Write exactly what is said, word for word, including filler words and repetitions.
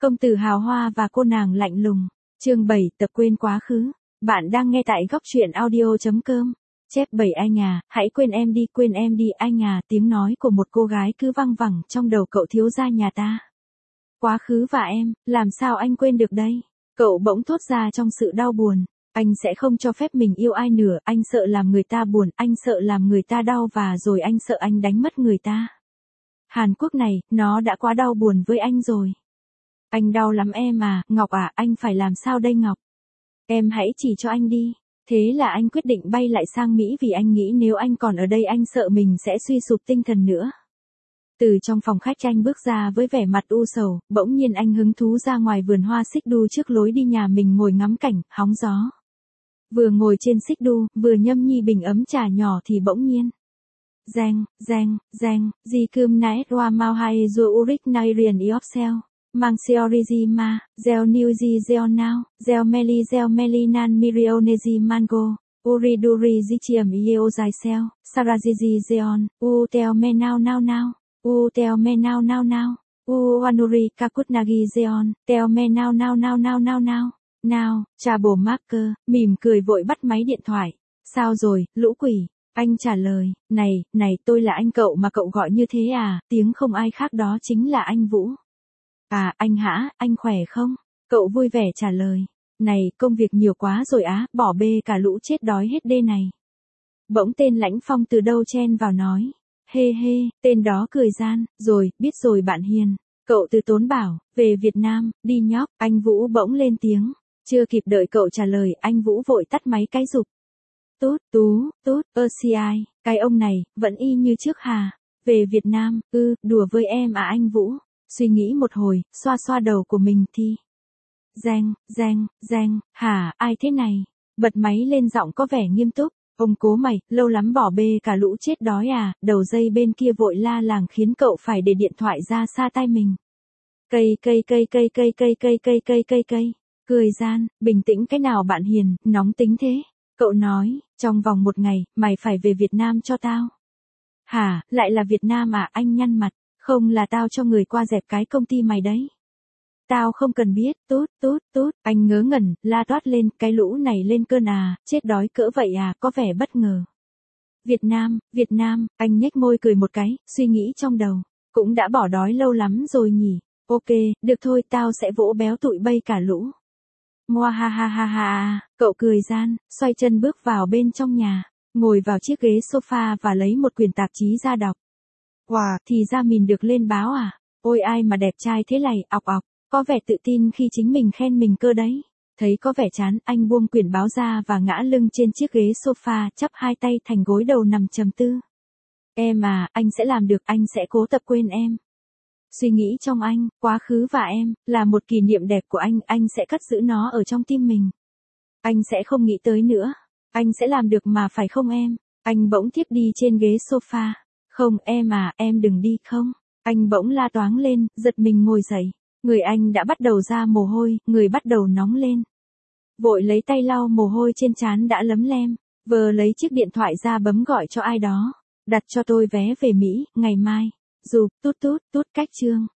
Công tử hào hoa và cô nàng lạnh lùng. Chương bảy, tập quên quá khứ. Bạn đang nghe tại góc truyện audio chấm com. Chép bảy anh à, hãy quên em đi, quên em đi anh à, tiếng nói của một cô gái cứ văng vẳng trong đầu cậu thiếu gia nhà ta. Quá khứ và em, làm sao anh quên được đây? Cậu bỗng thốt ra trong sự đau buồn. Anh sẽ không cho phép mình yêu ai nữa, anh sợ làm người ta buồn, anh sợ làm người ta đau và rồi anh sợ anh đánh mất người ta. Hàn Quốc này, nó đã quá đau buồn với anh rồi. Anh đau lắm em à, Ngọc à, anh phải làm sao đây Ngọc? Em hãy chỉ cho anh đi. Thế là anh quyết định bay lại sang Mỹ vì anh nghĩ nếu anh còn ở đây anh sợ mình sẽ suy sụp tinh thần nữa. Từ trong phòng khách anh bước ra với vẻ mặt u sầu, bỗng nhiên anh hứng thú ra ngoài vườn hoa xích đu trước lối đi nhà mình ngồi ngắm cảnh, hóng gió. Vừa ngồi trên xích đu, vừa nhâm nhi bình ấm trà nhỏ thì bỗng nhiên. Giang, giang, giang, di cơm nãy roa mau hay dù uric nairian iopsel. Mang seorizima, gel new zi gel now, gel meli gel melinan mirionezi mango, uriduri zichium yeo dài sel, sarazizi zeon, u tel me now now now, u tel me now now now, u wanuri kakutnagi zeon, tel me now now now now now now, now, trà bổ marker, mỉm cười vội bắt máy điện thoại. Sao rồi, lũ quỷ? Anh trả lời, này, này tôi là anh cậu mà cậu gọi như thế à, tiếng không ai khác đó chính là anh Vũ. À, anh hả, anh khỏe không? Cậu vui vẻ trả lời. Này, công việc nhiều quá rồi á, bỏ bê cả lũ chết đói hết đê này. Bỗng tên Lãnh Phong từ đâu chen vào nói. Hê hê, tên đó cười gian, rồi, biết rồi bạn hiền. Cậu từ tốn bảo, về Việt Nam, đi nhóc, anh Vũ bỗng lên tiếng. Chưa kịp đợi cậu trả lời, anh Vũ vội tắt máy cái rụp. Tốt, tú, tốt, ơ si ai, cái ông này, vẫn y như trước hà. Về Việt Nam, ư, đùa với em à anh Vũ. Suy nghĩ một hồi, xoa xoa đầu của mình thì. Giang, Giang, Giang, hả, ai thế này? Bật máy lên giọng có vẻ nghiêm túc. Ông cố mày, lâu lắm bỏ bê cả lũ chết đói à, đầu dây bên kia vội la làng khiến cậu phải để điện thoại ra xa tai mình. Cây cây cây cây cây cây cây cây cây cây cây. Cười gian, bình tĩnh cái nào bạn hiền, nóng tính thế. Cậu nói, trong vòng một ngày, mày phải về Việt Nam cho tao. Hả, lại là Việt Nam à, anh nhăn mặt. Không là tao cho người qua dẹp cái công ty mày đấy. Tao không cần biết, tốt, tốt, tốt, anh ngớ ngẩn, la toát lên, cái lũ này lên cơn à, chết đói cỡ vậy à, có vẻ bất ngờ. Việt Nam, Việt Nam, anh nhếch môi cười một cái, suy nghĩ trong đầu, cũng đã bỏ đói lâu lắm rồi nhỉ, ok, được thôi, tao sẽ vỗ béo tụi bay cả lũ. Ngoa ha ha ha ha, cậu cười gian, xoay chân bước vào bên trong nhà, ngồi vào chiếc ghế sofa và lấy một quyển tạp chí ra đọc. Wow, thì ra mình được lên báo à? Ôi ai mà đẹp trai thế này, ọc ọc, có vẻ tự tin khi chính mình khen mình cơ đấy. Thấy có vẻ chán, anh buông quyển báo ra và ngã lưng trên chiếc ghế sofa, chắp hai tay thành gối đầu nằm trầm tư. Em à, anh sẽ làm được, anh sẽ cố tập quên em. Suy nghĩ trong anh, quá khứ và em, là một kỷ niệm đẹp của anh, anh sẽ cất giữ nó ở trong tim mình. Anh sẽ không nghĩ tới nữa. Anh sẽ làm được mà phải không em? Anh bỗng thiếp đi trên ghế sofa. Không em à, em đừng đi không. Anh bỗng la toáng lên, giật mình ngồi dậy. Người anh đã bắt đầu ra mồ hôi, người bắt đầu nóng lên. Vội lấy tay lau mồ hôi trên trán đã lấm lem, vờ lấy chiếc điện thoại ra bấm gọi cho ai đó. Đặt cho tôi vé về Mỹ, ngày mai. Dù, tút tút, tút cách chương.